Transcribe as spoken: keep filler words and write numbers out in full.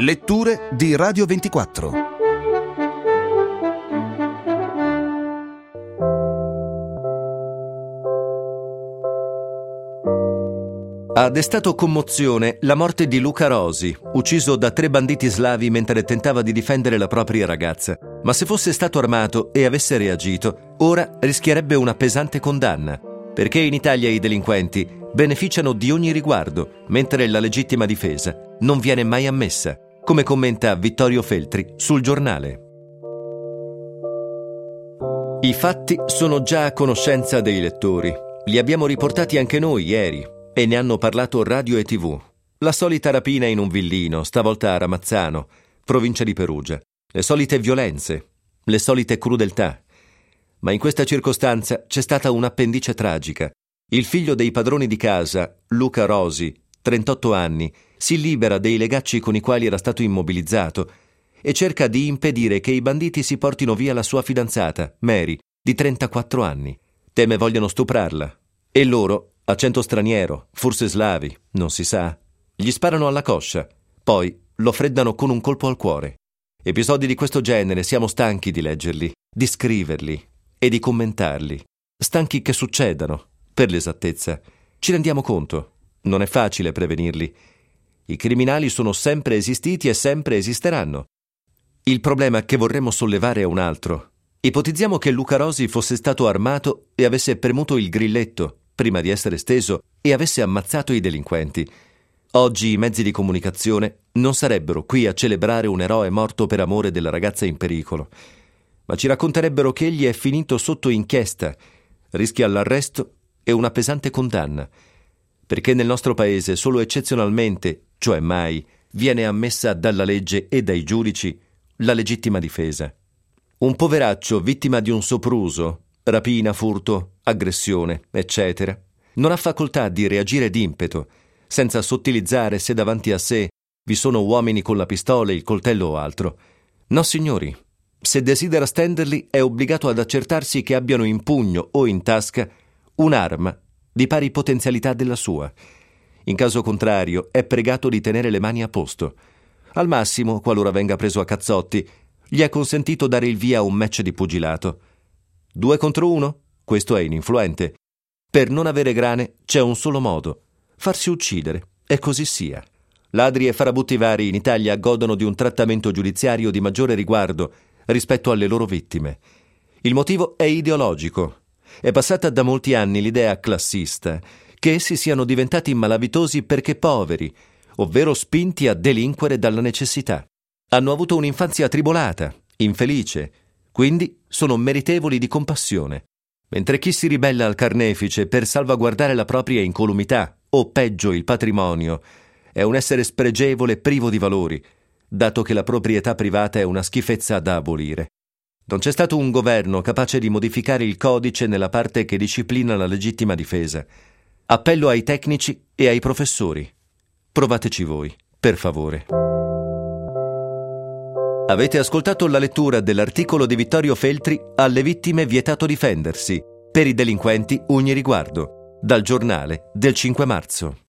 Letture di Radio ventiquattro. Ha destato commozione la morte di Luca Rosi, ucciso da tre banditi slavi mentre tentava di difendere la propria ragazza. Ma se fosse stato armato e avesse reagito, ora rischierebbe una pesante condanna, perché in Italia i delinquenti beneficiano di ogni riguardo, mentre la legittima difesa non viene mai ammessa, come commenta Vittorio Feltri sul Giornale. I fatti sono già a conoscenza dei lettori. Li abbiamo riportati anche noi ieri e ne hanno parlato radio e tivù. La solita rapina in un villino, stavolta a Ramazzano, provincia di Perugia. Le solite violenze, le solite crudeltà. Ma in questa circostanza c'è stata un'appendice tragica. Il figlio dei padroni di casa, Luca Rosi, trentotto anni, si libera dei legacci con i quali era stato immobilizzato e cerca di impedire che i banditi si portino via la sua fidanzata, Mary, di trentaquattro anni. Teme vogliano stuprarla. E loro, accento straniero, forse slavi, non si sa, gli sparano alla coscia, poi lo freddano con un colpo al cuore. Episodi di questo genere siamo stanchi di leggerli, di scriverli e di commentarli. Stanchi che succedano, per l'esattezza. Ci rendiamo conto, non è facile prevenirli. I criminali sono sempre esistiti e sempre esisteranno. Il problema che vorremmo sollevare è un altro. Ipotizziamo che Luca Rosi fosse stato armato e avesse premuto il grilletto prima di essere steso e avesse ammazzato i delinquenti. Oggi i mezzi di comunicazione non sarebbero qui a celebrare un eroe morto per amore della ragazza in pericolo, ma ci racconterebbero che egli è finito sotto inchiesta, rischia l'arresto e una pesante condanna, perché nel nostro paese solo eccezionalmente, cioè mai, viene ammessa dalla legge e dai giudici la legittima difesa. Un poveraccio vittima di un sopruso, rapina, furto, aggressione, eccetera, non ha facoltà di reagire d'impeto, senza sottilizzare se davanti a sé vi sono uomini con la pistola, il coltello o altro. No, signori, se desidera stenderli è obbligato ad accertarsi che abbiano in pugno o in tasca un'arma di pari potenzialità della sua. In caso contrario è pregato di tenere le mani a posto. Al massimo, qualora venga preso a cazzotti, gli è consentito dare il via a un match di pugilato. Due contro uno? Questo è ininfluente. Per non avere grane c'è un solo modo: farsi uccidere, e così sia. Ladri e farabutti vari in Italia godono di un trattamento giudiziario di maggiore riguardo rispetto alle loro vittime. Il motivo è ideologico. È passata da molti anni l'idea classista che essi siano diventati malavitosi perché poveri, ovvero spinti a delinquere dalla necessità. Hanno avuto un'infanzia tribolata, infelice, quindi sono meritevoli di compassione. Mentre chi si ribella al carnefice per salvaguardare la propria incolumità, o peggio il patrimonio, è un essere spregevole privo di valori, dato che la proprietà privata è una schifezza da abolire. Non c'è stato un governo capace di modificare il codice nella parte che disciplina la legittima difesa. Appello ai tecnici e ai professori. Provateci voi, per favore. Avete ascoltato la lettura dell'articolo di Vittorio Feltri Alle vittime vietato difendersi, per i delinquenti ogni riguardo, dal Giornale del cinque marzo.